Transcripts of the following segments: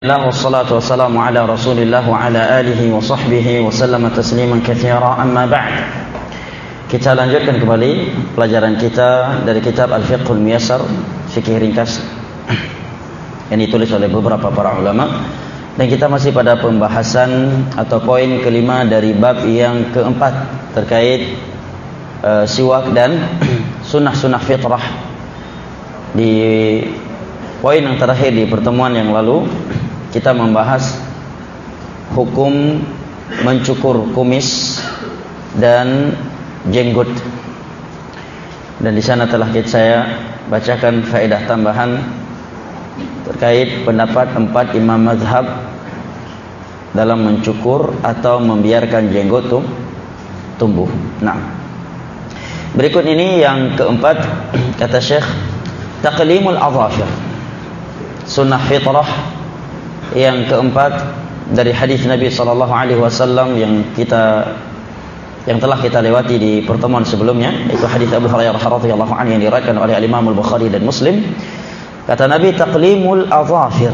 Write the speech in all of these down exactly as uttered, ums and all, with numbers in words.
Alhamdulillah wassalatu wassalamu ala Rasulillah wa ala alihi wa sahbihi wa sallama tasliman katsira, amma ba'd. Kita lanjutkan kembali pelajaran kita dari kitab Al-Fiqhul Muyassar, fikih ringkas yang ditulis oleh beberapa para ulama, dan kita masih pada pembahasan atau poin kelima dari bab yang keempat terkait uh, siwak dan sunnah-sunnah fitrah. Di poin yang terakhir di pertemuan yang lalu kita membahas hukum mencukur kumis dan jenggot, dan di sana telah saya bacakan faedah tambahan terkait pendapat empat imam mazhab dalam mencukur atau membiarkan jenggot tumbuh. Nah, berikut ini yang keempat, kata Syekh, taqlimul adhafir, sunnah fitrah yang keempat dari hadis Nabi sallallahu alaihi wasallam yang kita yang telah kita lewati di pertemuan sebelumnya, yaitu hadis Abu Hurairah radhiyallahu anhu yang diriwayatkan oleh Imam Al-Bukhari dan Muslim. Kata Nabi, taqlimul adhafir.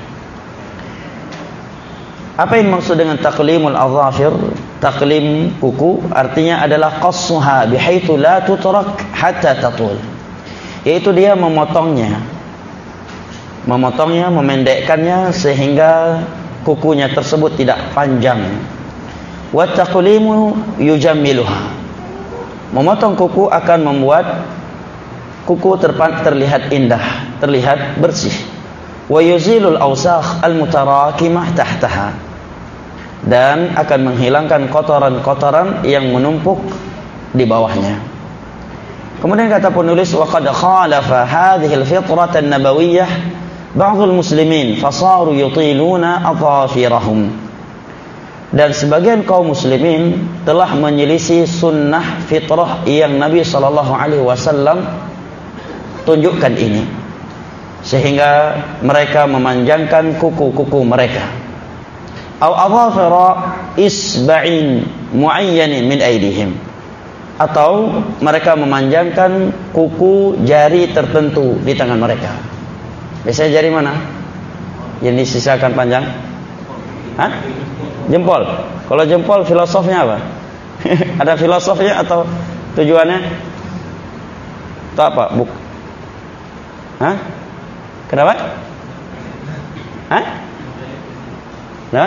Apa yang maksud dengan taqlimul adhafir? Taqlim kuku artinya adalah qassuha bihaitsu la tutrak hatta tatul, yaitu dia memotongnya memotongnya, memendekkannya sehingga kukunya tersebut tidak panjang. Wa taqlimu yujammiluha, memotong kuku akan membuat kuku terlihat indah, terlihat bersih. Wa yuzilul awsakh al-mutarakimah tahtaha, dan akan menghilangkan kotoran-kotoran yang menumpuk di bawahnya. Kemudian kata penulis, wa qad khalafa hadhihi al-fitrah an-nabawiyyah ba'dul muslimin fasaru yutiluna adhafirahum, dan sebagian kaum muslimin telah menyelisih sunnah fitrah yang Nabi sallallahu alaihi wasallam tunjukkan ini, sehingga mereka memanjangkan kuku-kuku mereka. Au adhafira isba'in muayyanin min aydihim, atau mereka memanjangkan kuku jari tertentu di tangan mereka. Biasanya jari mana yang disisakan panjang? Hah? Jempol. Kalau jempol filosofnya apa? Ada filosofnya atau tujuannya? Itu apa? Buk. Hah? Kenapa? Hah? Nah?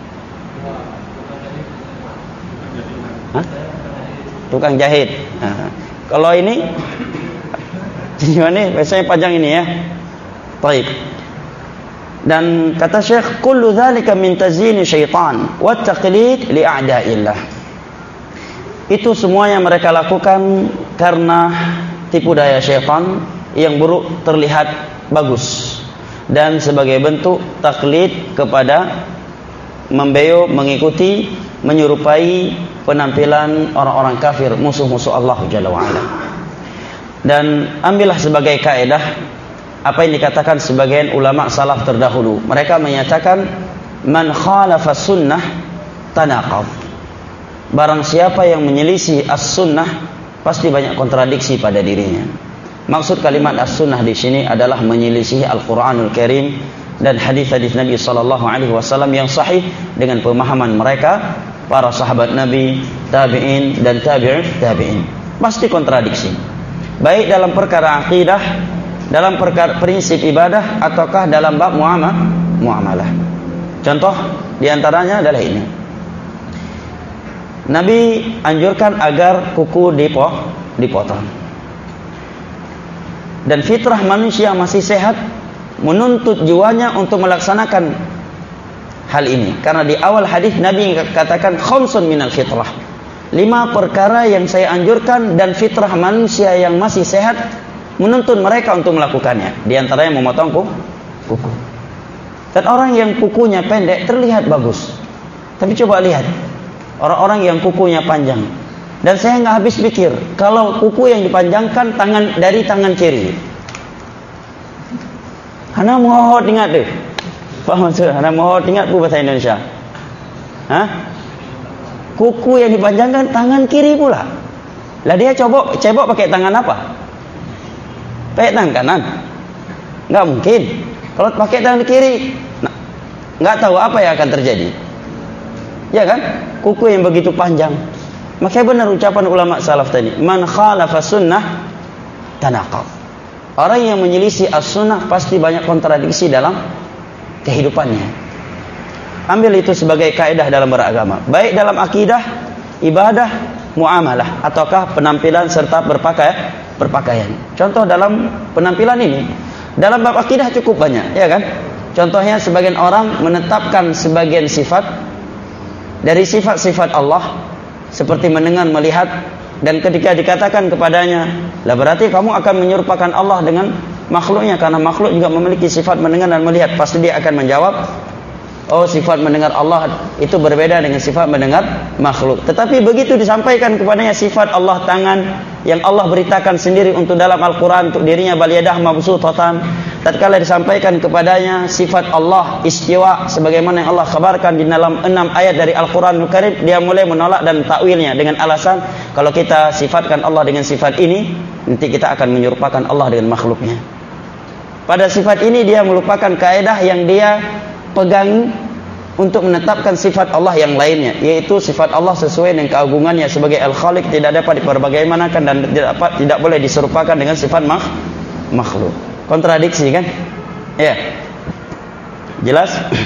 Hah? Tukang jahit. Nah, kalau ini tujuannya biasanya panjang ini ya. Baik. Dan kata Syekh, kullu dzalika min tazyini syaitan wa taqlid li a'da'illah. Itu semuanya mereka lakukan karena tipu daya syaitan yang buruk terlihat bagus, dan sebagai bentuk taklid kepada membeo, mengikuti, menyerupai penampilan orang-orang kafir, musuh-musuh Allah Jalla wa Ala. Dan ambillah sebagai kaidah apa yang dikatakan sebagian ulama salaf terdahulu. Mereka menyatakan man khalafa sunnah tanaqad, barang siapa yang menyelisih as-sunnah pasti banyak kontradiksi pada dirinya. Maksud kalimat as-sunnah di sini adalah menyelisih Al-Qur'anul Karim dan hadis-hadis Nabi sallallahu alaihi wasallam yang sahih dengan pemahaman mereka, para sahabat Nabi, tabi'in dan tabi'ut tabi'in. Pasti kontradiksi, baik dalam perkara akidah, dalam perkara prinsip ibadah, ataukah dalam bab muamalah. muamalah. Contoh diantaranya adalah ini. Nabi anjurkan agar kuku dipotong. Dan fitrah manusia masih sehat menuntut jiwanya untuk melaksanakan hal ini. Karena di awal hadis Nabi katakan khamsun minal fitrah, lima perkara yang saya anjurkan dan fitrah manusia yang masih sehat menuntut mereka untuk melakukannya. Di antaranya memotong kuku. Dan orang yang kukunya pendek terlihat bagus, tapi coba lihat orang-orang yang kukunya panjang. Dan saya nggak habis pikir, kalau kuku yang dipanjangkan tangan dari tangan kiri, hana mohon ingat deh, paham maksud? Hana mohon ingat bu bahasa Indonesia. Hah? Kuku yang dipanjangkan tangan kiri pula. Lah dia coba cebok pakai tangan apa? Pakai tangan kanan? Nggak mungkin. Kalau pakai tangan kiri, nah, nggak tahu apa yang akan terjadi. Ya kan? Kuku yang begitu panjang. Makanya benar ucapan ulama salaf tadi, man khalafa sunnah tanaqab. Orang yang menyelisih as-sunnah pasti banyak kontradiksi dalam kehidupannya. Ambil itu sebagai kaidah dalam beragama, baik dalam akidah, ibadah, muamalah, ataukah penampilan serta berpakaian, berpakaian. Contoh dalam penampilan ini, dalam bab akidah cukup banyak, ya kan? Contohnya sebagian orang menetapkan sebagian sifat dari sifat-sifat Allah, seperti mendengar, melihat, dan ketika dikatakan kepadanya, lah berarti kamu akan menyerupakan Allah dengan makhluknya, karena makhluk juga memiliki sifat mendengar dan melihat. Pasti dia akan menjawab, oh, sifat mendengar Allah itu berbeda dengan sifat mendengar makhluk. Tetapi begitu disampaikan kepadanya sifat Allah tangan, yang Allah beritakan sendiri untuk dalam Al-Quran untuk dirinya, bal yadah mabsutatan, tatkala disampaikan kepadanya sifat Allah istiwa sebagaimana yang Allah kabarkan di dalam enam ayat dari Al-Quranul Karim, dia mulai menolak dan takwilnya dengan alasan kalau kita sifatkan Allah dengan sifat ini, nanti kita akan menyerupakan Allah dengan makhluknya. Pada sifat ini dia melupakan kaidah yang dia pegang untuk menetapkan sifat Allah yang lainnya, yaitu sifat Allah sesuai dengan keagungannya sebagai Al-Khaliq, tidak dapat diperbagaimanakan dan tidak dapat, tidak boleh diserupakan dengan sifat makh, makhluk. Kontradiksi kan? Ya. Jelas?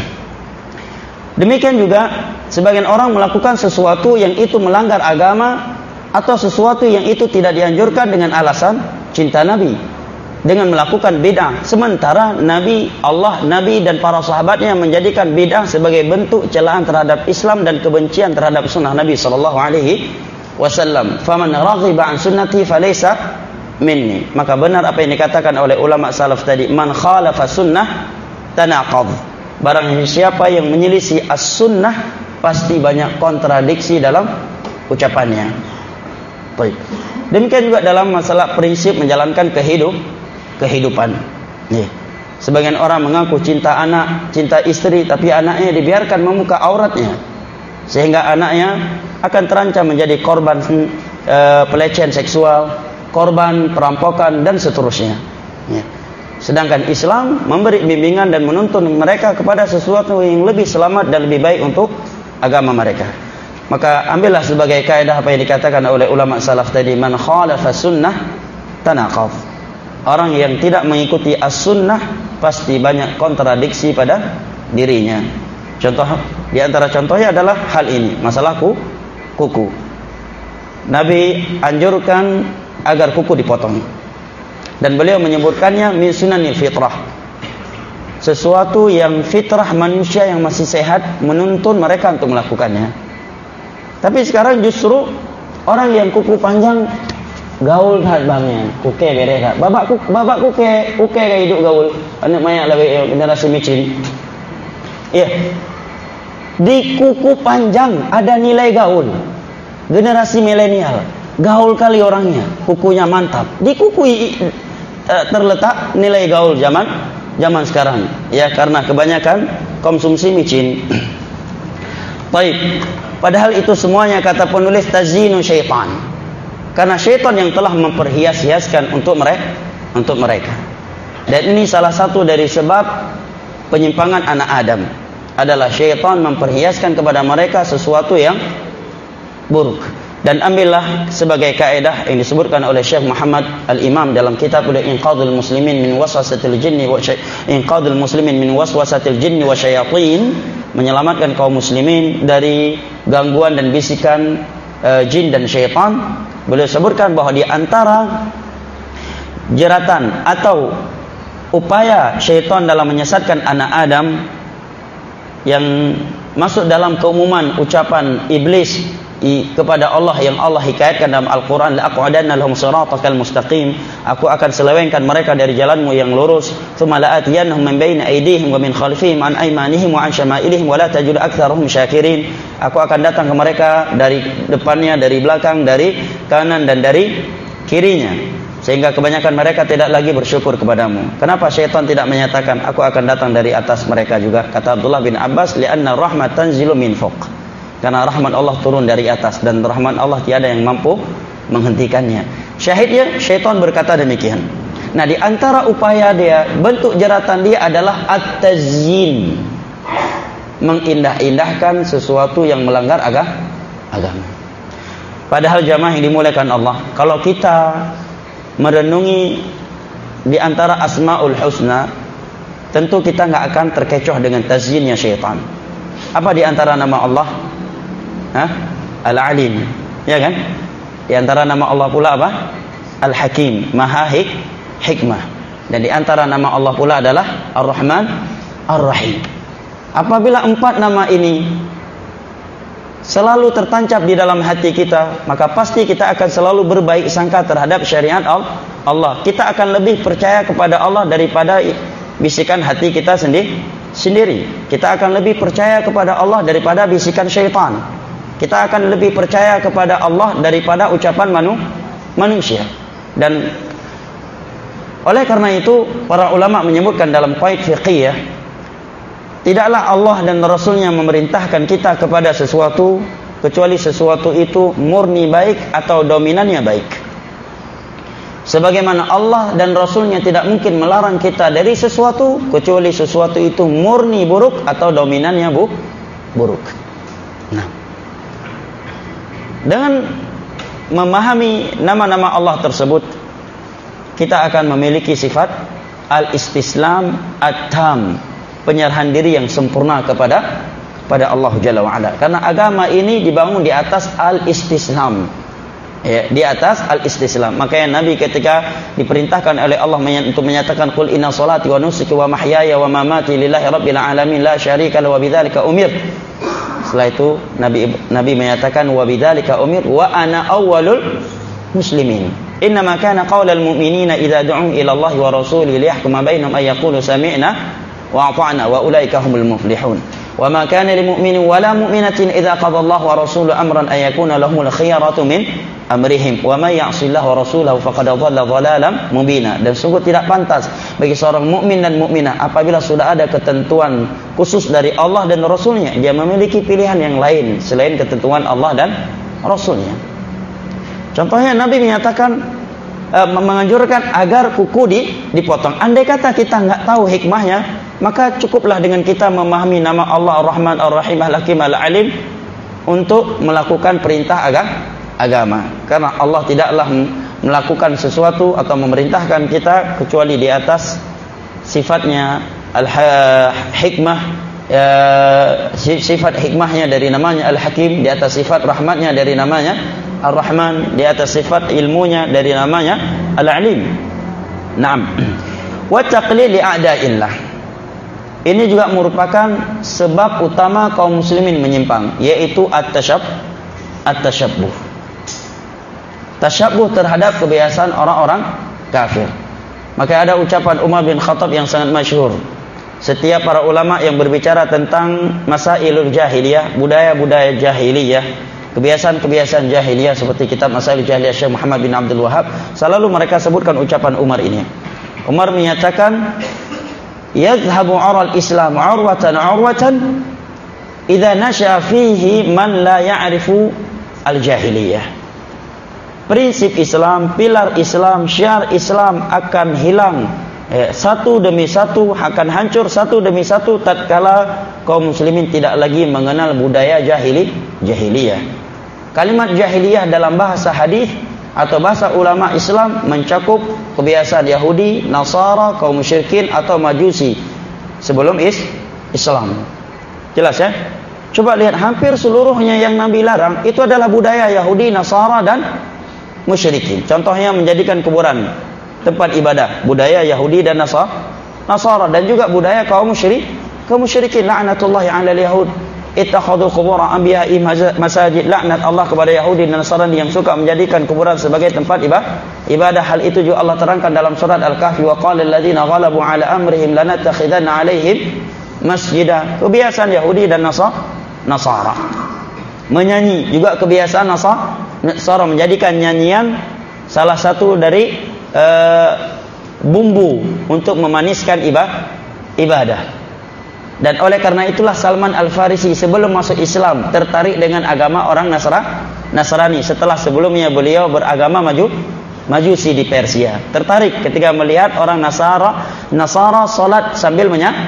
Demikian juga sebagian orang melakukan sesuatu yang itu melanggar agama atau sesuatu yang itu tidak dianjurkan dengan alasan cinta Nabi, dengan melakukan bid'ah, sementara Nabi Allah, Nabi dan para sahabatnya menjadikan bid'ah sebagai bentuk celaan terhadap Islam dan kebencian terhadap sunnah Nabi sallallahu alaihi wasallam. Faman raghiba an sunnati falaysa minni. Maka benar apa yang dikatakan oleh ulama salaf tadi, man khalafa sunnah tanaqad. Barang siapa yang menyelisih as-sunnah pasti banyak kontradiksi dalam ucapannya. Baik. Demikian juga dalam masalah prinsip menjalankan kehidup kehidupan. Nih, sebagian orang mengaku cinta anak, cinta istri, tapi anaknya dibiarkan membuka auratnya, sehingga anaknya akan terancam menjadi korban e, pelecehan seksual, korban perampokan dan seterusnya. Ya. Sedangkan Islam memberi bimbingan dan menuntun mereka kepada sesuatu yang lebih selamat dan lebih baik untuk agama mereka. Maka ambillah sebagai kaidah apa yang dikatakan oleh ulama salaf tadi, man khalafa sunnah tanaqaf. Orang yang tidak mengikuti as-sunnah pasti banyak kontradiksi pada dirinya. Contoh di antara contohnya adalah hal ini, masalah kuku. Nabi anjurkan agar kuku dipotong, dan beliau menyebutkannya min sunanil fitrah, sesuatu yang fitrah manusia yang masih sehat menuntun mereka untuk melakukannya. Tapi sekarang justru orang yang kuku panjang gaul kat bangnya, kuke bere kat. Babak kuke, babak kuke, kuke kayak hidup gaul. Anak maya lebih generasi micin. Iya. Di kuku panjang ada nilai gaul. Generasi milenial, gaul kali orangnya, kukunya mantap. Di kuku uh, terletak nilai gaul zaman zaman sekarang. Ya, karena kebanyakan konsumsi micin. Baik. Padahal itu semuanya kata penulis tazinu syaitan. Karena syaitan yang telah memperhias-hiaskan untuk mereka, untuk mereka. Dan ini salah satu dari sebab penyimpangan anak Adam adalah syaitan memperhiaskan kepada mereka sesuatu yang buruk. Dan ambillah sebagai kaidah yang disebutkan oleh Syekh Muhammad Al-Imam dalam kitab Inqadhul Muslimin min Waswasatil Jinni wa Inqadhul Muslimin min Waswasatil Jinni wa Syayatin, menyelamatkan kaum muslimin dari gangguan dan bisikan uh, jin dan syaitan. Beliau sebutkan bahwa di antara jeratan atau upaya syaitan dalam menyesatkan anak Adam yang masuk dalam keumuman ucapan iblis kepada Allah yang Allah hikayatkan dalam Al-Quran, la'aq'udanna lahum siratakal mustaqim, aku akan selewengkan mereka dari jalanmu yang lurus, thumma la'atiyannahum min baini aydihim wa min khalfihim an aymanihim wa an syama'ilihim wa la tajidu aktsarahum syakirin, aku akan datang ke mereka dari depannya, dari belakang, dari kanan dan dari kirinya, sehingga kebanyakan mereka tidak lagi bersyukur kepadamu. Kenapa syaitan tidak menyatakan aku akan datang dari atas mereka juga? Kata Abdullah bin Abbas, li'anna rahmat tanzilu min fawq, karena rahmat Allah turun dari atas dan rahmat Allah tiada yang mampu menghentikannya. Syahidnya syaitan berkata demikian. Nah, di antara upaya dia, bentuk jeratan dia adalah at-tazyin, mengindah-indahkan sesuatu yang melanggar aga, agama. Padahal jamaah yang dimuliakan Allah, kalau kita merenungi di antara Asmaul Husna, tentu kita nggak akan terkecoh dengan tazyinnya syaitan. Apa di antara nama Allah? Hah? Al-Alim, ya kan? Di antara nama Allah pula apa? Al-Hakim, Maha hik, Hikmah. Dan di antara nama Allah pula adalah Ar-Rahman, Ar-Rahim. Apabila empat nama ini selalu tertancap di dalam hati kita, maka pasti kita akan selalu berbaik sangka terhadap syariat Allah. Kita akan lebih percaya kepada Allah daripada bisikan hati kita sendiri. sendiri. Kita akan lebih percaya kepada Allah daripada bisikan syaitan. Kita akan lebih percaya kepada Allah daripada ucapan manu, manusia. Dan oleh karena itu para ulama menyebutkan dalam qaid fiqhiyah, tidaklah Allah dan Rasulnya memerintahkan kita kepada sesuatu kecuali sesuatu itu murni baik atau dominannya baik. Sebagaimana Allah dan Rasulnya tidak mungkin melarang kita dari sesuatu kecuali sesuatu itu murni buruk atau dominannya bu, buruk. Nah, dengan memahami nama-nama Allah tersebut, kita akan memiliki sifat al-istislam at-tam, penyerahan diri yang sempurna kepada pada Allah Jalla wa Ala. Karena agama ini dibangun di atas al-istislam, ya, di atas al-istislam. Makanya Nabi ketika diperintahkan oleh Allah untuk menyatakan qul inna salati wa nusuki wa mahyaya wa mamati lillahi rabbil alamin la syarika lahu wa bidzalika umir. Setelah itu Nabi Nabi menyatakan wa bidzalika umir wa ana awwalul muslimin. Innama kana qaulal mu'minina idza du'u ila Allah wa rasulihi liyahkuma bainahum ay yaqulu sami'na wa ata'na wa ulaika humul muflihun. Wa ma kana lil mu'minin wa la mu'minatin idza qada Allah wa rasuluhu amran ay yakuna lahumul khiyaratu min amrihim wa may ya'sillaha wa rasulahu faqad dhalla dhalalan mubina. Dan sungguh tidak pantas bagi seorang mukmin dan mukminah apabila sudah ada ketentuan khusus dari Allah dan Rasulnya, dia memiliki pilihan yang lain selain ketentuan Allah dan Rasulnya. Contohnya Nabi menyatakan e, menganjurkan agar kuku di, dipotong. Andai kata kita nggak tahu hikmahnya, maka cukuplah dengan kita memahami nama Allah Ar-Rahman Ar-Rahim Al-Hakim Al-Alim untuk melakukan perintah agama. agama. Karena Allah tidaklah melakukan sesuatu atau memerintahkan kita kecuali di atas sifatnya al-hikmah, ya, sifat hikmahnya dari namanya Al-Hakim, di atas sifat rahmatnya dari namanya Ar-Rahman, di atas sifat ilmunya dari namanya Al-Alim. Naam. Wa taqlil li a'da'illah. Ini juga merupakan sebab utama kaum muslimin menyimpang, yaitu at-tashabb at-tashabbuh. Tashabbuh terhadap kebiasaan orang-orang kafir. Maka ada ucapan Umar bin Khattab yang sangat masyhur. Setiap para ulama yang berbicara tentang masailul jahiliyah, budaya-budaya jahiliyah, kebiasaan-kebiasaan jahiliyah seperti kitab Masailul Jahiliyah Syekh Muhammad bin Abdul Wahhab, selalu mereka sebutkan ucapan Umar ini. Umar menyatakan, "Yadhhabu 'aral Islam 'urwatan 'urwatan idza nasha fihi man la ya'rifu al-jahiliyah." Prinsip Islam, pilar Islam, syiar Islam akan hilang eh, satu demi satu, akan hancur satu demi satu tatkala kaum muslimin tidak lagi mengenal budaya jahili, jahiliyah. Kalimat jahiliyah dalam bahasa hadis atau bahasa ulama Islam mencakup kebiasaan Yahudi, Nasara, kaum musyrikin atau Majusi sebelum is Islam. Jelas ya? Coba lihat, hampir seluruhnya yang Nabi larang itu adalah budaya Yahudi, Nasara dan musyrikin. Contohnya menjadikan kuburan tempat ibadah, budaya Yahudi dan Nasara, dan juga budaya kaum musyrik, kaum musyrikin. La'natullahi 'alal yahud ittakhadhu qubur anbiya'i masajid. Laknat Allah kepada Yahudi dan Nasrani yang suka menjadikan kuburan sebagai tempat ibadah. Hal itu juga Allah terangkan dalam surat Al-Kahfi, wa qala alladziina ghalabu 'ala amrihim lanattakhidanna 'alaihim masjidah. Kebiasaan Yahudi dan Nasara. Menyanyi juga kebiasaan Nasara, Nasara menjadikan nyanyian salah satu dari uh, bumbu untuk memaniskan ibadah. Dan oleh karena itulah Salman Al-Farisi sebelum masuk Islam tertarik dengan agama orang Nasra, Nasrani setelah sebelumnya beliau beragama maju, Majusi di Persia. Tertarik ketika melihat orang Nasara Nasara salat sambil menya,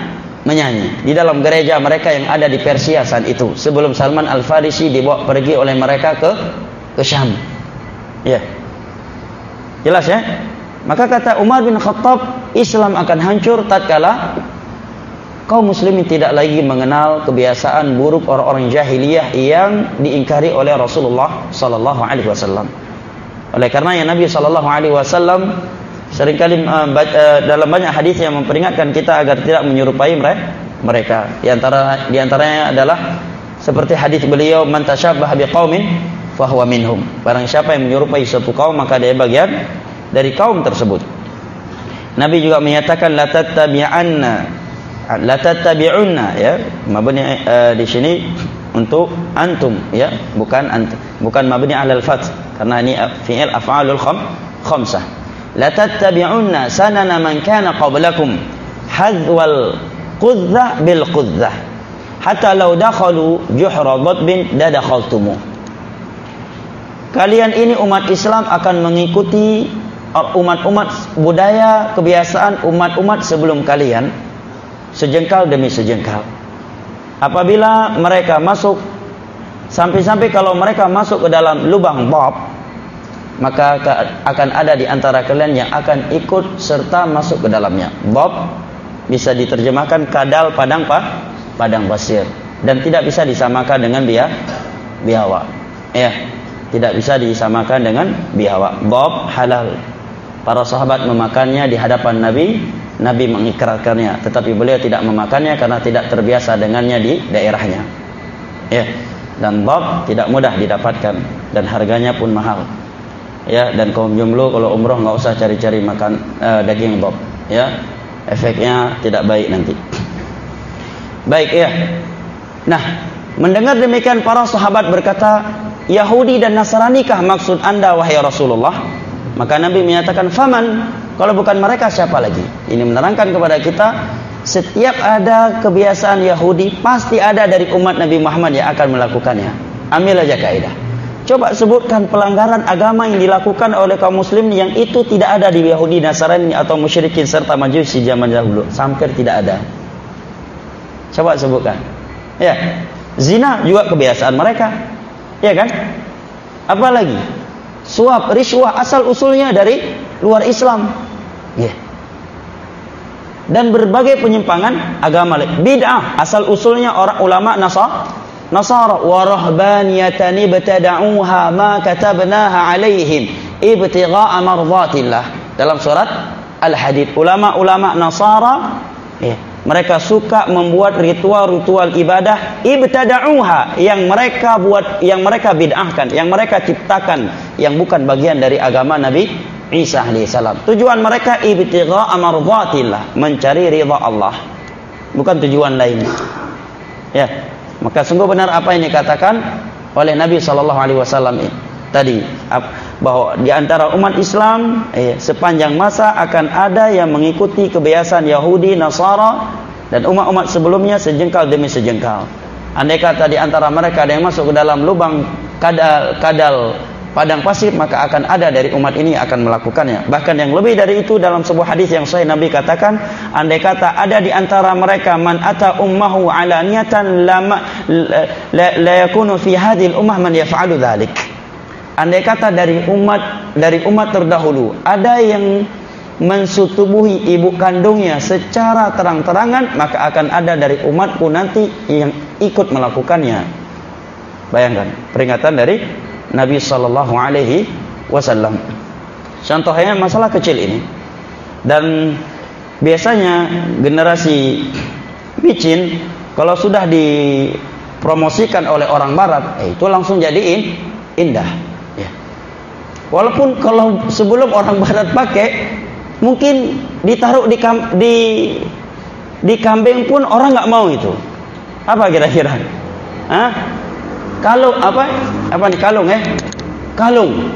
menyanyi di dalam gereja mereka yang ada di Persia saat itu, sebelum Salman Al-Farisi dibawa pergi oleh mereka ke ke Syam. Ya. Jelas ya? Maka kata Umar bin Khattab, Islam akan hancur tatkala kaum muslimin tidak lagi mengenal kebiasaan buruk orang-orang jahiliyah yang diingkari oleh Rasulullah sallallahu alaihi wasallam. Oleh karenanya Nabi sallallahu alaihi wasallam seringkali uh, uh, dalam banyak hadis yang memperingatkan kita agar tidak menyerupai mereka. Di antara di antaranya adalah seperti hadis beliau, man tasyabbaha biqaumin fahuwa minhum. Barang siapa yang menyerupai suatu kaum maka dia bagian dari kaum tersebut. Nabi juga menyatakan la tattabi'anna la tattabi'unna, ya, mabni uh, di sini untuk antum, ya, bukan antum, bukan mabni 'alal fath karena ini fi'il af'alul kham khamsah. La tattabi'unna sanana man kana qablakum hadwal qudzah bil qudzah hatta law dakhalu juhra dhatbin la dakhaltumu. Kalian ini umat Islam akan mengikuti umat-umat budaya kebiasaan umat-umat sebelum kalian, sejengkal demi sejengkal. Apabila mereka masuk, sampai-sampai kalau mereka masuk ke dalam lubang bab, maka akan ada di antara kalian yang akan ikut serta masuk ke dalamnya. Bab bisa diterjemahkan kadal padang pa, padang pasir, dan tidak bisa disamakan dengan biah, bihawa. Ya, tidak bisa disamakan dengan bihawa. Bab halal. Para sahabat memakannya di hadapan Nabi. Nabi mengikrarkannya, tetapi beliau tidak memakannya karena tidak terbiasa dengannya di daerahnya. Ya, dan bab tidak mudah didapatkan dan harganya pun mahal. Ya, dan kaum jomblo kalau umroh nggak usah cari-cari makan uh, daging bab. Ya, efeknya tidak baik nanti. Baik ya. Nah, mendengar demikian para sahabat berkata, Yahudi dan Nasrani kah maksud anda wahai Rasulullah? Maka Nabi menyatakan, faman, kalau bukan mereka siapa lagi? Ini menerangkan kepada kita, setiap ada kebiasaan Yahudi pasti ada dari umat Nabi Muhammad yang akan melakukannya. Ambil aja kaidah. Coba sebutkan pelanggaran agama yang dilakukan oleh kaum muslim yang itu tidak ada di Yahudi, Nasrani atau musyrikin serta Majusi zaman dahulu. Hampir tidak ada. Coba sebutkan. Ya, zina juga kebiasaan mereka. Ya kan? Apalagi suap, riswah asal usulnya dari luar Islam. Ya. Dan berbagai penyimpangan agama, bid'ah asal usulnya orang ulama Nasara, Nasara wa rahbaniyatan ibtada'uha ma katabnaha 'alaihim ibtigha'a mardhatillah. Dalam surat Al-Hadid, ulama-ulama Nasara, ya, mereka suka membuat ritual-ritual ibadah ibtada'uha yang mereka buat, yang mereka bid'ahkan, yang mereka ciptakan, yang bukan bagian dari agama Nabi Isa alaihissalam. Tujuan mereka ibtigha'a mardhatillah, mencari ridha Allah, bukan tujuan lain. Ya, maka sungguh benar apa yang dikatakan oleh Nabi sallallahu alaihi wasallam tadi, bahwa di antara umat Islam eh, sepanjang masa akan ada yang mengikuti kebiasaan Yahudi, Nasara dan umat-umat sebelumnya sejengkal demi sejengkal. Andai kata di antara mereka ada yang masuk ke dalam lubang kadal, kadal padang pasir, maka akan ada dari umat ini akan melakukannya. Bahkan yang lebih dari itu, dalam sebuah hadis yang sahih Nabi katakan, andai kata ada di antara mereka man ata ummahu alaniyatan lama la, la yakunu fi hadhil ummah man yaf'alu dzalik. Andai kata dari umat dari umat terdahulu ada yang mensutubuhi ibu kandungnya secara terang-terangan, maka akan ada dari umatku nanti yang ikut melakukannya. Bayangkan peringatan dari Nabi sallallahu alaihi wasallam. Contohnya masalah kecil ini. Dan biasanya generasi micin kalau sudah dipromosikan oleh orang barat, eh, itu langsung jadiin indah. Ya. Walaupun kalau sebelum orang barat pakai, mungkin ditaruh di kam, di di kambing pun orang nggak mau itu. Apa kira-kira? Hah? Kalung apa? Apa nih kalung eh? Kalung.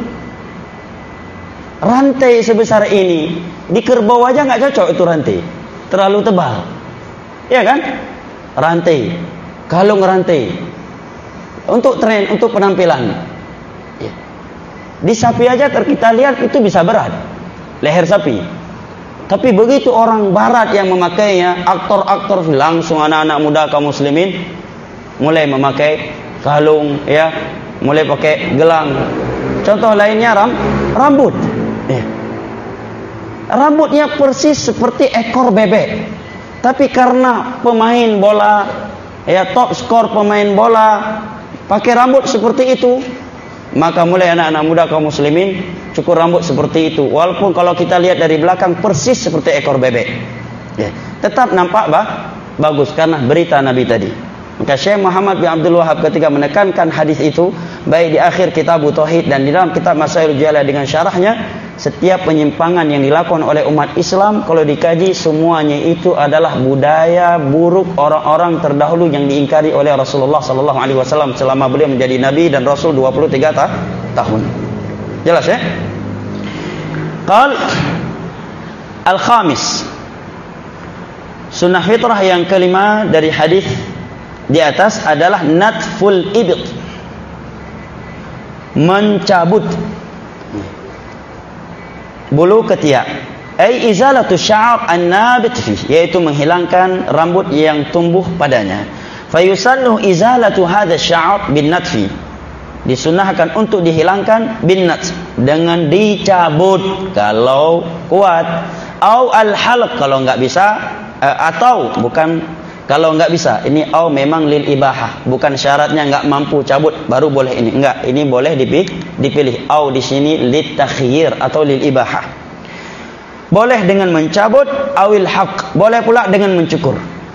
Rantai sebesar ini di kerbau aja nggak cocok itu rantai, terlalu tebal. Ya kan? Rantai, kalung rantai. Untuk tren, untuk penampilan. Di sapi aja kita lihat itu bisa berat, leher sapi. Tapi begitu orang barat yang memakainya, aktor-aktor langsung anak-anak muda kaum muslimin mulai memakai kalung, ya, mulai pakai gelang. Contoh lainnya ram, rambut. Ya. Rambutnya persis seperti ekor bebek. Tapi karena pemain bola, ya, top skor pemain bola pakai rambut seperti itu, maka mulai anak-anak muda kaum muslimin cukur rambut seperti itu. Walaupun kalau kita lihat dari belakang persis seperti ekor bebek, ya, tetap nampak bah, bagus karena berita Nabi tadi. Maka Syekh Muhammad bin Abdul Wahab ketika menekankan hadis itu, baik di akhir kitab Tauhid dan di dalam kitab Masailul Jalal dengan syarahnya, setiap penyimpangan yang dilakukan oleh umat Islam kalau dikaji semuanya itu adalah budaya buruk orang-orang terdahulu yang diingkari oleh Rasulullah sallallahu alaihi wasallam selama beliau menjadi nabi dan rasul dua puluh tiga ta tahun. Jelas ya? Qal al-khamis. Sunnah fitrah yang kelima dari hadis di atas adalah natful ibit. Mencabut bulu ketiak, ai izalatu sya'ar an-nabit fi, yaitu menghilangkan rambut yang tumbuh padanya. Fayusannu izalatu hadha sya'ar bin natfi, disunnahkan untuk dihilangkan bin nat, dengan dicabut kalau kuat, au al-halq kalau enggak bisa, atau bukan kalau enggak bisa, ini au memang lil ibahah, bukan syaratnya enggak mampu cabut baru boleh ini, enggak, ini boleh dipilih, dipilih. Au di sini lit takhyir atau lil ibahah. Boleh dengan mencabut, awil haq, boleh pula dengan mencukur.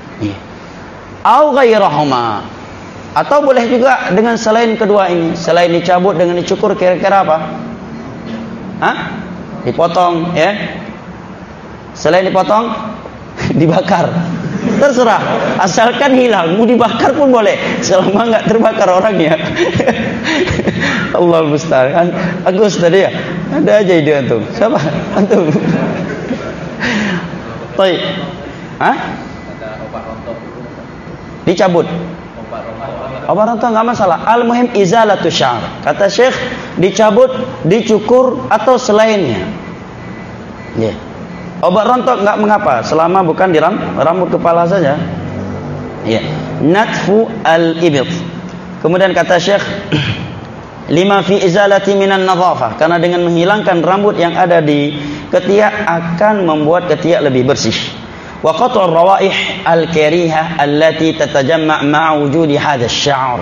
Au ghairahuma, atau boleh juga dengan selain kedua ini, selain dicabut dengan dicukur, kira-kira apa? Hah? Dipotong, ya. Selain dipotong, dibakar. Terserah, asalkan hilang. Mau dibakar pun boleh, selama enggak terbakar orangnya. Allah musta'an. Agus tadi ya, ada aja ide antum. Siapa? Antum. Baik. Hah? Dicabut. Obat rontok enggak masalah. Al-muhim izalatu sya'ar. Kata Syekh, dicabut, dicukur atau selainnya. Ya. Yeah. Obat rontok enggak mengapa, selama bukan di rambut kepala saja. Ya. Natfu al-ibit. Kemudian kata Syekh, lima fi izalati minan nadhafah, karena dengan menghilangkan rambut yang ada di ketiak akan membuat ketiak lebih bersih. Wa qat'ur rawaih al-karihah allati tatajamma' ma'a wujudi hadha asy-sya'r.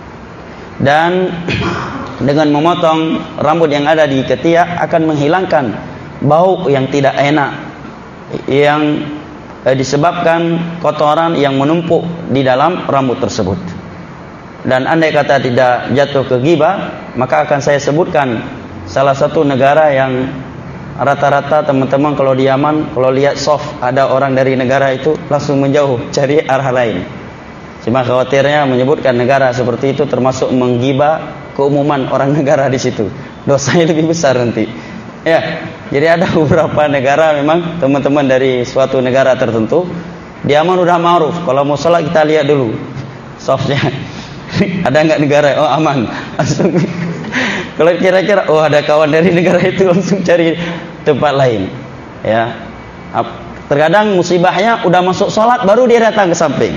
Dan dengan memotong rambut yang ada di ketiak akan menghilangkan bau yang tidak enak yang eh, disebabkan kotoran yang menumpuk di dalam rambut tersebut. Dan andai kata tidak jatuh ke ghibah, maka akan saya sebutkan salah satu negara yang rata-rata teman-teman kalau di Yaman, kalau lihat soft ada orang dari negara itu langsung menjauh, cari arah lain. Cuma khawatirnya menyebutkan negara seperti itu termasuk menggibah keumuman orang negara di situ. Dosanya lebih besar nanti. Ya, jadi ada beberapa negara memang teman-teman dari suatu negara tertentu di Yaman udah ma'ruf. Kalau mau sholat kita lihat dulu softnya. Ada enggak negara? Oh aman. Langsung. Kalau kira-kira oh ada kawan dari negara itu langsung cari tempat lain. Ya. Terkadang musibahnya udah masuk sholat baru dia datang ke samping.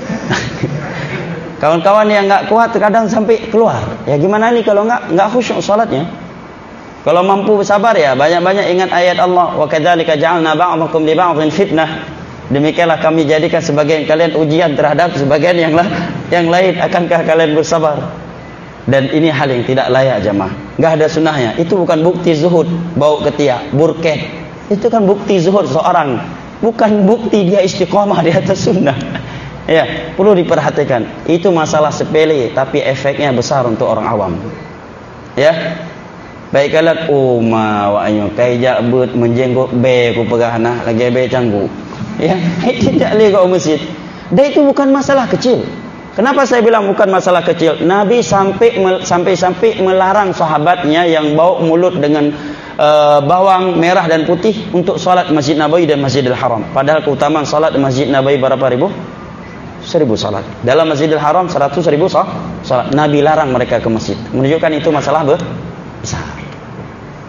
Kawan-kawan yang enggak kuat terkadang sampai keluar. Ya gimana nih kalau enggak enggak khusyuk sholatnya? Kalau mampu sabar ya banyak-banyak ingat ayat Allah, wa kadzalika ja'alna ba'dakum li ba'dhin fitnah. Demikianlah kami jadikan sebagian kalian ujian terhadap sebagian yang la- yang lain. Akankah kalian bersabar? Dan ini hal yang tidak layak jemaah. Enggak ada sunnahnya. Itu bukan bukti zuhud, bau ketiak, burket. Itu kan bukti zuhud seorang, bukan bukti dia istiqomah di atas sunnah. Ya, perlu diperhatikan. Itu masalah sepele tapi efeknya besar untuk orang awam. Ya. Baik kalat umma wa anyo kai jabut menjenggot be ku pegahna lagi be canggu. Ya, tidak lagi kau masjid. Dan itu bukan masalah kecil. Kenapa saya bilang bukan masalah kecil? Nabi sampai sampai-sampai melarang sahabatnya yang bau mulut dengan uh, bawang merah dan putih untuk salat Masjid Nabawi dan Masjidil Haram. Padahal keutamaan salat Masjid Nabawi berapa ribu? Seribu salat. Dalam Masjidil Haram seratus ribu salat. Nabi larang mereka ke masjid. Menunjukkan itu masalah besar.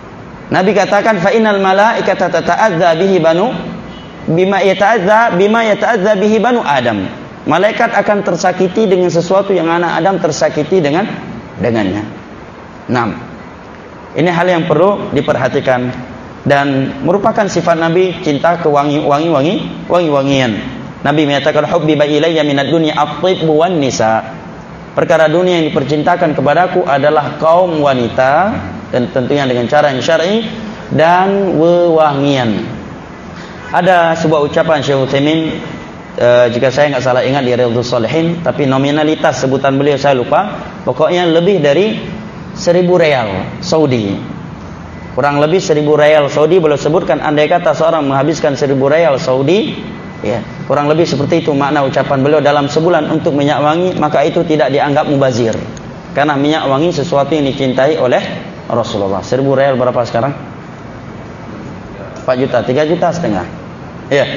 Nabi katakan fa innal malaikata tata'adza bihi banu bima yata'adza bima yata'adza bihi banu Adam. Malaikat akan tersakiti dengan sesuatu yang anak Adam tersakiti dengan dengannya. Naam. Ini hal yang perlu diperhatikan dan merupakan sifat Nabi, cinta ke wangi-wangi wangi-wangian. Nabi menyatakan hubbiba ilayya minad dunya at-thib wan nisa. Perkara dunia yang dipercintakan kepadaku adalah kaum wanita dan tentunya dengan cara yang syar'i dan wewangian. Ada sebuah ucapan Syekh Utsaimin, e, jika saya nggak salah ingat di Riyadhus Shalihin, tapi nominalitas sebutan beliau saya lupa. Pokoknya lebih dari seribu real Saudi, kurang lebih seribu real Saudi. Beliau sebutkan andai kata seorang menghabiskan seribu real Saudi, ya kurang lebih seperti itu makna ucapan beliau dalam sebulan untuk minyak wangi, maka itu tidak dianggap mubazir, karena minyak wangi sesuatu yang dicintai oleh Rasulullah. Seribu real berapa sekarang? Empat juta, tiga juta setengah. Ya.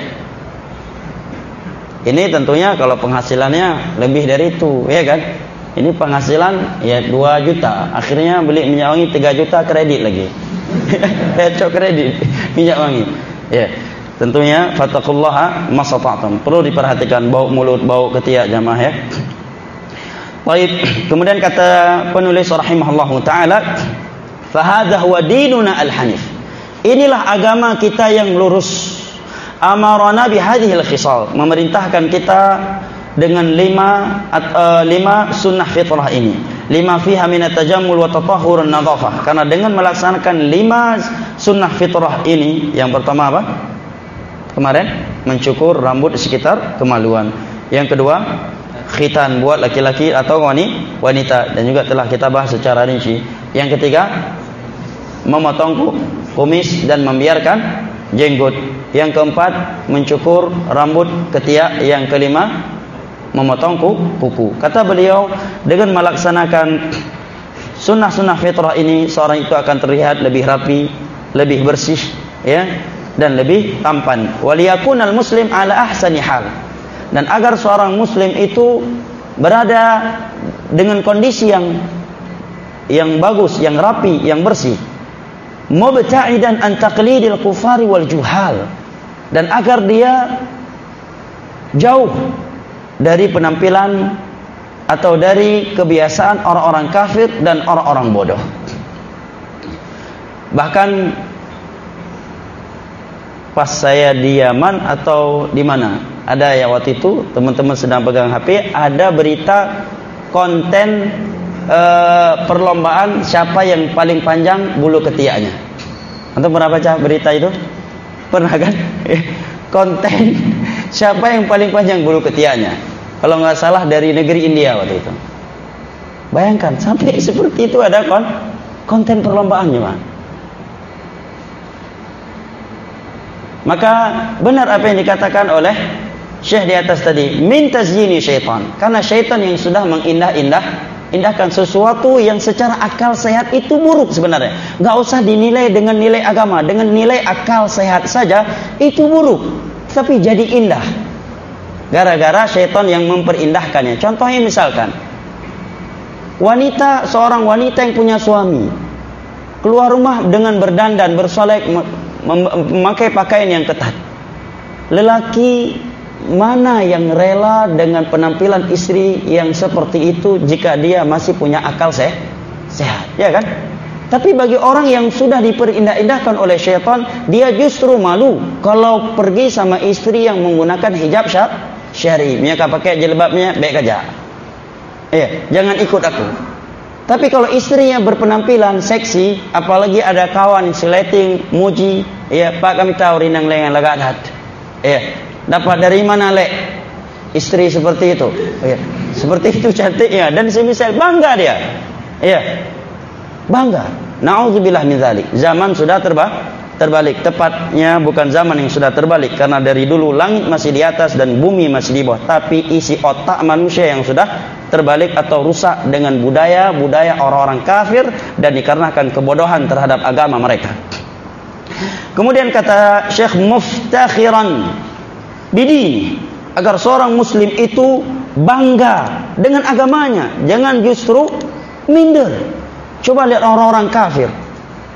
Ini tentunya kalau penghasilannya lebih dari itu, ya kan? Ini penghasilan ya dua juta, akhirnya beli minyak wangi tiga juta, kredit lagi. Pecok kredit minyak wangi. Ya. Tentunya fattaqullaha masata'tum. Perlu diperhatikan bau mulut, bau ketiak jamaah ya. Baik, kemudian kata penulis rahimahullahu taala, fa hadza huwa dinuna al-hanif. Inilah agama kita yang lurus. Amarana bihadhil khisal, memerintahkan kita dengan lima uh, lima sunnah fitrah ini. Lima fiha min at-tajammul wa tatahhur an-nadhafah. Karena dengan melaksanakan lima sunnah fitrah ini, yang pertama apa? Kemarin mencukur rambut di sekitar kemaluan. Yang kedua, khitan buat laki-laki atau wanita, dan juga telah kita bahas secara rinci. Yang ketiga, memotong kumis dan membiarkan jenggot. Yang keempat, mencukur rambut ketiak. Yang kelima, memotong kuku. Kata beliau, dengan melaksanakan sunnah-sunnah fitrah ini, seorang itu akan terlihat lebih rapi, lebih bersih, ya, dan lebih tampan. Waliyakunal muslim ala ahsani hal. Dan agar seorang muslim itu berada dengan kondisi yang yang bagus, yang rapi, yang bersih. Mubta'idan an taqlidil kufari wal juhal. Dan agar dia jauh dari penampilan atau dari kebiasaan orang-orang kafir dan orang-orang bodoh. Bahkan pas saya di Yaman atau di mana, ada ya waktu itu teman-teman sedang pegang H P, ada berita konten e, perlombaan siapa yang paling panjang bulu ketiaknya. Antum pernah baca berita itu? Pernah kan? Konten siapa yang paling panjang bulu ketiaknya. Kalau nggak salah dari negeri India waktu itu. Bayangkan sampai seperti itu ada kon konten perlombaannya, Pak. Maka benar apa yang dikatakan oleh Syekh di atas tadi, min tazyini syaitan. Karena syaitan yang sudah mengindah-indah indahkan sesuatu yang secara akal sehat itu buruk sebenarnya. Enggak usah dinilai dengan nilai agama, dengan nilai akal sehat saja itu buruk, tapi jadi indah. Gara-gara syaitan yang memperindahkannya. Contohnya misalkan wanita, seorang wanita yang punya suami keluar rumah dengan berdandan, bersolek, memakai pakaian yang ketat. Lelaki mana yang rela dengan penampilan istri yang seperti itu jika dia masih punya akal se sehat, ya kan? Tapi bagi orang yang sudah diperindah-indahkan oleh syaitan, dia justru malu kalau pergi sama istri yang menggunakan hijab syar'i. Mereka pakai jilbabnya baik aja. Eh, jangan ikut aku. Tapi kalau istrinya berpenampilan seksi, apalagi ada kawan seleting, muji, ya Pak kami tahu rinang lengan lagadat. Ya, dapat dari mana lek istri seperti itu? Ya, seperti itu cantiknya dan semisal bangga dia. Ya, bangga. Nauzubillah min dzalik. Zaman sudah terba terbalik. Tepatnya bukan zaman yang sudah terbalik, karena dari dulu langit masih di atas dan bumi masih di bawah, tapi isi otak manusia yang sudah terbalik atau rusak dengan budaya-budaya orang-orang kafir dan dikarenakan kebodohan terhadap agama mereka. Kemudian kata Syekh, muftakhiran bidini, agar seorang muslim itu bangga dengan agamanya, jangan justru minder. Coba lihat orang-orang kafir,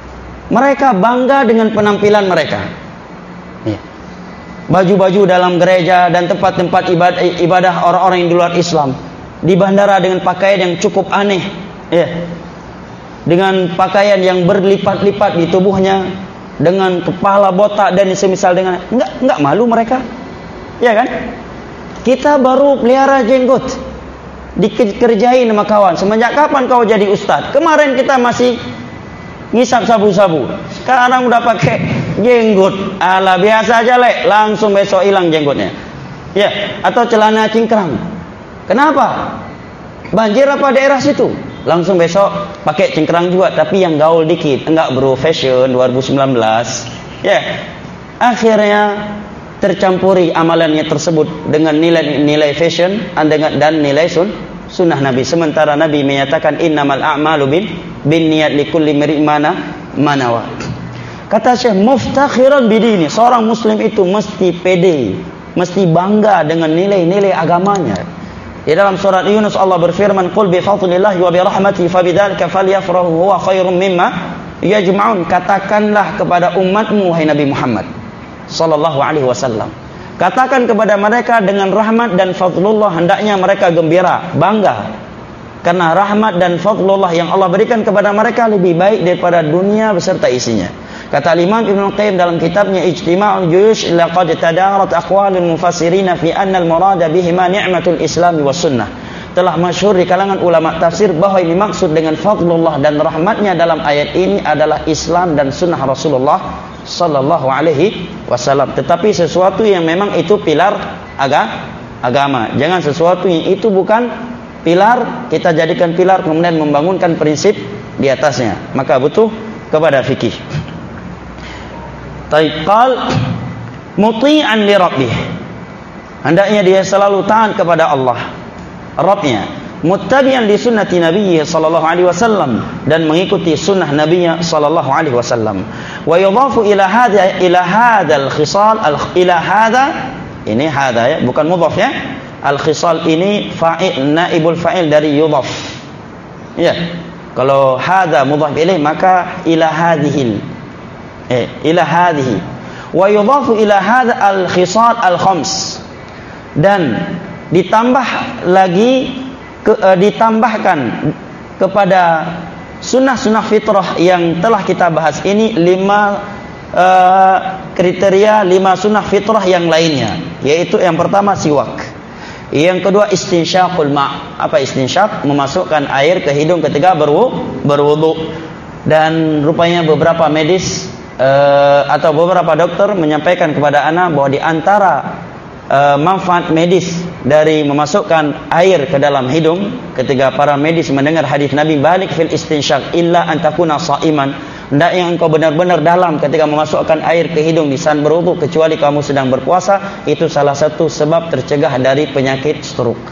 Mereka bangga dengan penampilan mereka. Ya. Baju-baju dalam gereja dan tempat-tempat ibadah, ibadah orang-orang yang di luar Islam. Di bandara dengan pakaian yang cukup aneh. Ya. Dengan pakaian yang berlipat-lipat di tubuhnya, dengan kepala botak dan semisal dengan, enggak enggak malu mereka. Ya kan? Kita baru pelihara jenggot, dikerjain sama kawan. Semenjak kapan kau jadi ustaz? Kemarin kita masih ngisap sabu-sabu, sekarang udah pakai jenggot. Ala biasa aja lek, langsung besok hilang jenggotnya. Ya, atau celana cingkrang. Kenapa? Banjir apa daerah situ? Langsung besok pakai cingkrang juga, tapi yang gaul dikit. Enggak bro, fashion dua ribu sembilan belas. Ya, akhirnya tercampuri amalannya tersebut dengan nilai-nilai fashion dan nilai sun, sunnah Nabi. Sementara Nabi menyatakan innamal a'malu bin bin niat likulli imri'in mana manawa. Kata Syekh, muftakhiran bidini, seorang muslim itu mesti pede, mesti bangga dengan nilai-nilai agamanya. Di dalam surat Yunus Allah berfirman, qul bi fadlillahi wa bi rahmatihi fabidzalika falyafrahu huwa khairum mimma yajma'un. Katakanlah kepada umatmu wahai Nabi Muhammad sallallahu alaihi wasallam, katakan kepada mereka dengan rahmat dan fadlullah hendaknya mereka gembira, bangga. Karena rahmat dan fadlullah yang Allah berikan kepada mereka lebih baik daripada dunia beserta isinya. Kata Imam Ibnu Qayyim dalam kitabnya Ijtima'ul Juyush, laqad tadarat aqwalul mufassirin fi anna al-murada bihima ni'matul Islam was sunnah. Telah masyhur di kalangan ulama tafsir bahwa ini maksud dengan fadlullah dan rahmatnya dalam ayat ini adalah Islam dan sunnah Rasulullah sallallahu alaihi wasallam. Tetapi sesuatu yang memang itu pilar aga, agama. Jangan sesuatu yang itu bukan pilar kita jadikan pilar kemudian membangunkan prinsip di atasnya, maka butuh kepada fikih. Taiqal muti'an li rabbih, hendaknya dia selalu taat kepada Allah Rabbnya, muttabi'an li sunnati Nabi sallallahu alaihi wasallam, dan mengikuti sunnah Nabi sallallahu alaihi wasallam. Wa yudhafu ila hadha ila hadzal khisal ila hadha, ini hadha ya, bukan mudhaf ya. Al-khisal ini fa'il, naibul fa'il dari yudhaf. Ya. Kalau hadza mudhaf ilaih maka ila hadhil. Eh, ila hadhihi. Wa yudhafu ila hadza al-khisal al-khams. Dan ditambah lagi ke, uh, ditambahkan kepada sunnah-sunnah fitrah yang telah kita bahas ini lima uh, kriteria, lima sunnah fitrah yang lainnya, yaitu yang pertama siwak. Yang kedua istinsyaqul ma'. Apa istinsyaq? Memasukkan air ke hidung ketika berwudu. Dan rupanya beberapa medis uh, atau beberapa dokter menyampaikan kepada ana bahwa di antara uh, manfaat medis dari memasukkan air ke dalam hidung, ketika para medis mendengar hadis Nabi balik fil istinsyaq illa an takuna sha'iman, hendaknya engkau benar-benar dalam ketika memasukkan air ke hidung di saat berwudu, kecuali kamu sedang berpuasa. Itu salah satu sebab tercegah dari penyakit stroke.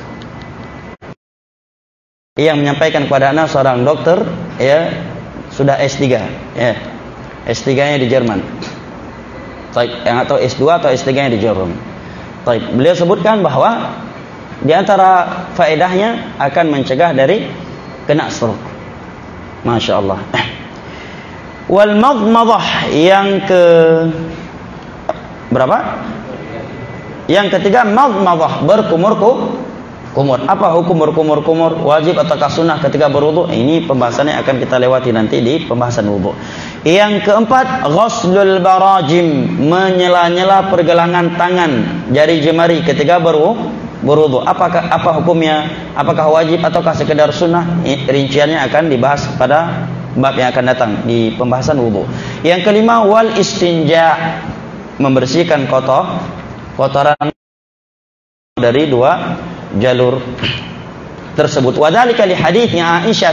Yang menyampaikan kepada anak seorang dokter, ya, sudah S tiga, ya. S tiga-nya di Jerman. Yang atau S dua atau S tiga-nya di Jerman. Beliau sebutkan bahwa di antara faedahnya akan mencegah dari kena stroke. Masya Allah. Wal madmadah, yang ke berapa? Yang ketiga madmadah, berkumur kumur. Apa hukum berkumur-kumur? Wajib ataukah sunnah ketika berwudu? Ini pembahasannya akan kita lewati nanti di pembahasan wudu. Yang keempat, ghuslul barajim, menyela-nyela pergelangan tangan, jari jemari ketika berwudu. Berwudu. Apakah apa hukumnya? Apakah wajib ataukah sekedar sunnah? Rinciannya akan dibahas pada bab yang akan datang di pembahasan wudu. Yang kelima, wal istinja, membersihkan kotor kotoran dari dua jalur tersebut. Wadzalika li haditsnya Aisyah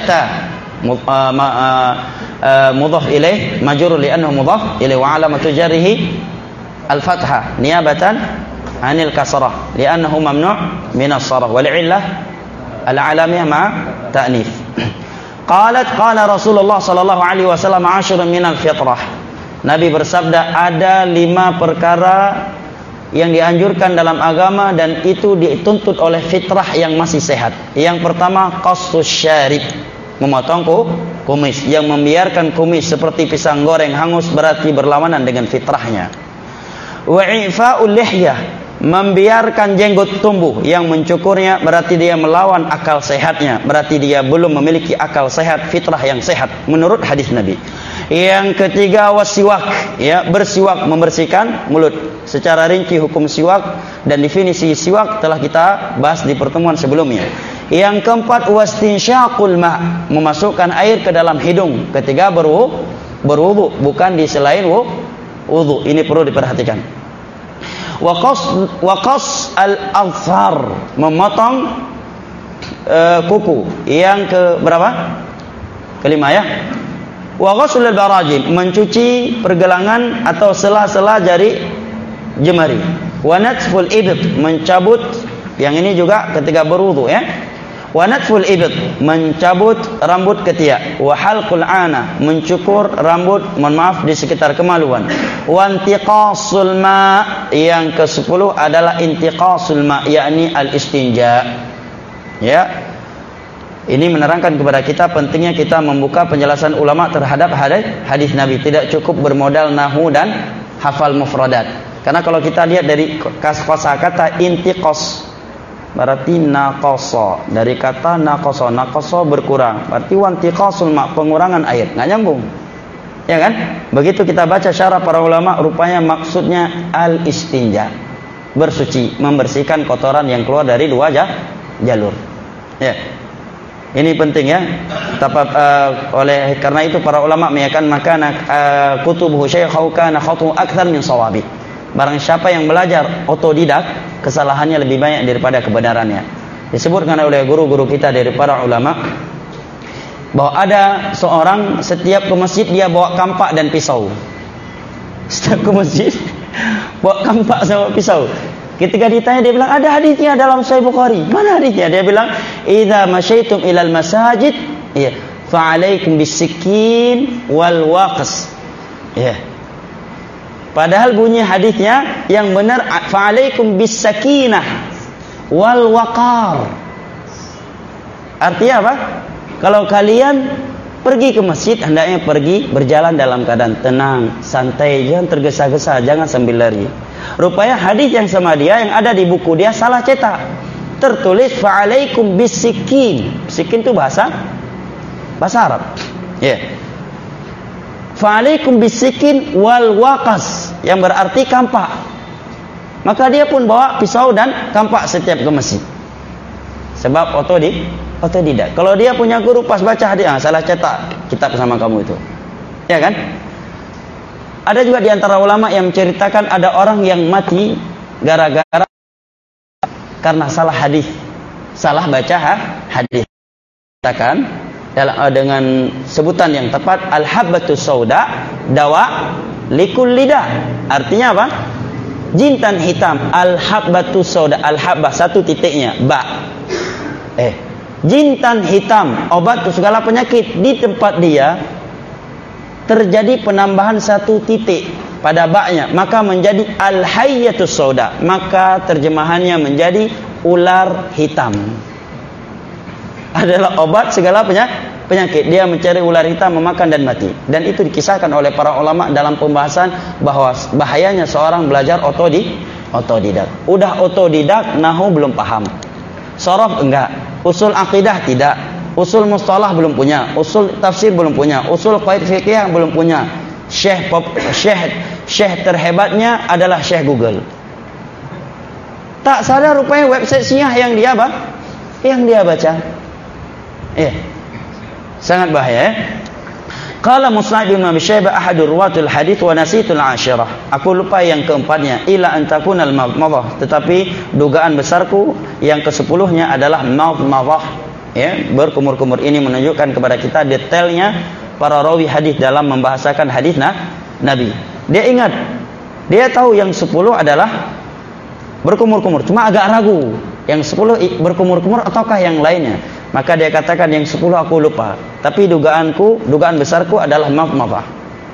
mudhaf ilaih majrur li annahu mudhaf ilaih wa alamatu jarrihi al-fathah niyabatan anil kasrah li annahu mamnu' min as-sarf wal 'illah al-alamiyah ma ta'nif. Qalat qala Rasulullah sallallahu alaihi wasallam asyrun minal fitrah. Nabi bersabda, ada lima perkara yang dianjurkan dalam agama dan itu dituntut oleh fitrah yang masih sehat. Yang pertama, qassus syarib, memotong kumis. Yang membiarkan kumis seperti pisang goreng hangus berarti berlawanan dengan fitrahnya. Wa i'fa'ul lihyah, membiarkan jenggot tumbuh. Yang mencukurnya berarti dia melawan akal sehatnya, berarti dia belum memiliki akal sehat, fitrah yang sehat menurut hadis Nabi. Yang ketiga wasiwak, ya, bersiwak membersihkan mulut. Secara rinci hukum siwak dan definisi siwak telah kita bahas di pertemuan sebelumnya. Yang keempat wastinsyaqul ma', memasukkan air ke dalam hidung ketika berwudu, berwudu bukan di selain wudu. Ini perlu diperhatikan. Waqas waqas al-azhar, memotong uh, kuku. Yang ke berapa? Kelima, ya. Wa ghuslul barajim, mencuci pergelangan atau sela-sela jari jemari. Wa natful ibd, mencabut, yang ini juga ketika berwudu, ya. Wa natful ibd, mencabut rambut ketiak. Wa halqul ana, mencukur rambut, mohon maaf, di sekitar kemaluan. Wa intiqasul ma, yang kesepuluh adalah intiqasul ma, yakni al-istinja. Ya. Ini menerangkan kepada kita pentingnya kita membuka penjelasan ulama terhadap hadis hadis Nabi. Tidak cukup bermodal nahu dan hafal mufradat. Karena kalau kita lihat dari kosakata intiqos, berarti naqasa. Dari kata naqasa, naqasa berkurang. Berarti wantiqasul ma, pengurangan air. Enggak nyambung. Ya kan? Begitu kita baca syarah para ulama, rupanya maksudnya al-istinja, bersuci, membersihkan kotoran yang keluar dari dua jalur. Ya. Ini penting, ya. Tepat, uh, oleh karena itu para ulama menyatakan maka uh, kutubuhu syaikhu kana khatu akthar min sawabi. Barang siapa yang belajar otodidak, kesalahannya lebih banyak daripada kebenarannya. Disebutkan oleh guru-guru kita dari para ulama bahwa ada seorang setiap ke masjid dia bawa kampak dan pisau. Setiap ke masjid bawa kampak sama pisau. Ketika ditanya dia bilang ada hadisnya dalam Sahih Bukhari. Mana hadisnya? Dia bilang idza masyaitum ilal masajid, ya, fa alaikum bisikin wal waqas. Ya. Padahal bunyi hadisnya yang benar fa alaikum bisakinah wal waqar. Artinya apa? Kalau kalian pergi ke masjid, hendaknya pergi berjalan dalam keadaan tenang, santai, jangan tergesa-gesa, jangan sambil lari. Rupanya hadis yang sama dia yang ada di buku dia salah cetak. Tertulis fa'alaikum bisikin. Bisikin itu bahasa bahasa Arab. Ya. Yeah. Fa'alaikum bisikin wal waqas, yang berarti kampak. Maka dia pun bawa pisau dan kampak setiap ke masjid. Sebab otodi otodidak. Kalau dia punya guru pas baca hadis, ah, salah cetak kitab sama kamu itu. Ya kan? Ada juga di antara ulama yang menceritakan ada orang yang mati gara-gara karena salah hadis, salah baca hadis. Katakan dengan sebutan yang tepat al-habbatus sauda dawa likul lidah. Artinya apa? Jintan hitam, al-habbatus sauda, al-habbah satu titiknya, ba. Eh, jintan hitam, obat untuk segala penyakit. Di tempat dia terjadi penambahan satu titik pada baknya, maka menjadi al-hayyatus sauda, maka terjemahannya menjadi ular hitam. Adalah obat segala penyakit. Dia mencari ular hitam, memakan dan mati. Dan itu dikisahkan oleh para ulama dalam pembahasan bahwa bahayanya seorang belajar otodi, otodidak. Udah otodidak, nahu belum paham, sorof enggak, usul akidah tidak, usul mustalah belum punya, usul tafsir belum punya, usul qaid fikih belum punya. Syekh pop, syekh syekh terhebatnya adalah Syekh Google. Tak sadar rupanya website Syiah yang dia apa? Yang dia baca. Eh, sangat bahaya. Ya? Qala Mus'ab bin Abi Syaibah ahadur ruwatul hadits wa nasitul ashirah. Aku lupa yang keempatnya, ila an takunal madmadah, tetapi dugaan besarku yang kesepuluhnya adalah madmadah. Ya, berkumur-kumur. Ini menunjukkan kepada kita detailnya para rawi hadis dalam membahasakan hadis nah, Nabi. Dia ingat, dia tahu yang sepuluh adalah berkumur-kumur, cuma agak ragu yang sepuluh berkumur-kumur ataukah yang lainnya. Maka dia katakan yang sepuluh aku lupa, tapi dugaanku, dugaan besarku adalah madmadah.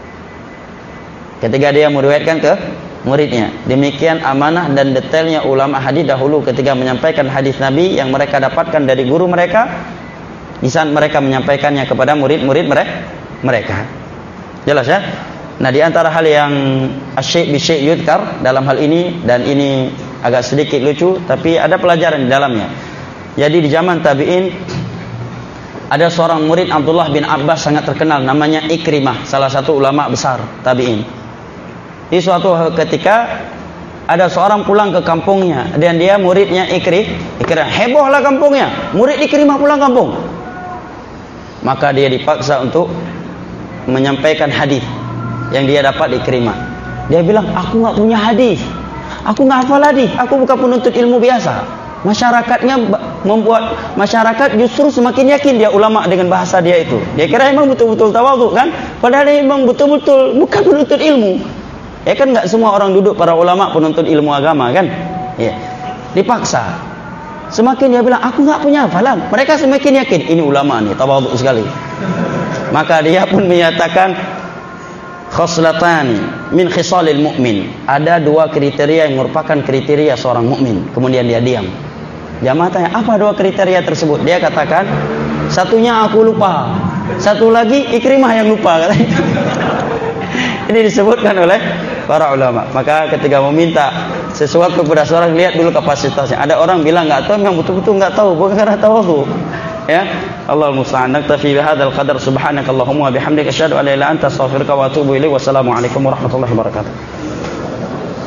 Ketika dia meriwayatkan ke muridnya. Demikian amanah dan detailnya ulama hadis dahulu ketika menyampaikan hadis Nabi yang mereka dapatkan dari guru mereka. di saat mereka menyampaikannya kepada murid-murid mereka. Jelas ya? Nah, di antara hal yang asyik bisyik yudkar dalam hal ini, dan ini agak sedikit lucu tapi ada pelajaran di dalamnya. Jadi di zaman tabi'in ada seorang murid Abdullah bin Abbas sangat terkenal, namanya Ikrimah, salah satu ulama besar tabi'in. Di suatu ketika ada seorang pulang ke kampungnya dan dia muridnya Ikri, Ikrimah. Hebohlah kampungnya, murid Ikrimah pulang kampung. Maka dia dipaksa untuk menyampaikan hadis yang dia dapat di Ikrimah. Dia bilang, aku nggak punya hadis, aku nggak hafal hadis, aku bukan penuntut ilmu biasa. Masyarakatnya membuat masyarakat justru semakin yakin dia ulama dengan bahasa dia itu. Dia kira memang betul-betul tawadhu kan, padahal dia memang betul-betul bukan penuntut ilmu. Ya kan, nggak semua orang duduk para ulama penuntut ilmu agama kan? Ya, dipaksa. Semakin dia bilang, aku nggak punya hafalan, mereka semakin yakin ini ulama nih, tawadhu sekali. Maka dia pun menyatakan, khoslatani min khisalil mu'min. Ada dua kriteria yang merupakan kriteria seorang mukmin. Kemudian dia diam. Jamaah tanya, apa dua kriteria tersebut? Dia katakan, satunya aku lupa, satu lagi Ikrimah yang lupa. Ini disebutkan oleh para ulama. Maka ketika meminta sesuatu kepada seorang, lihat dulu kapasitasnya. Ada orang bilang nggak tahu, memang betul-betul nggak tahu, bukan karena tawadhu. Ya, Allahul musta'an. Naktafi bihadzal qadar. Subhanakallahumma wa bihamdika asyhadu an la ilaha illa anta astaghfiruka wa atubu ilaik. Wassalamu alaikum warahmatullahi wabarakatuh.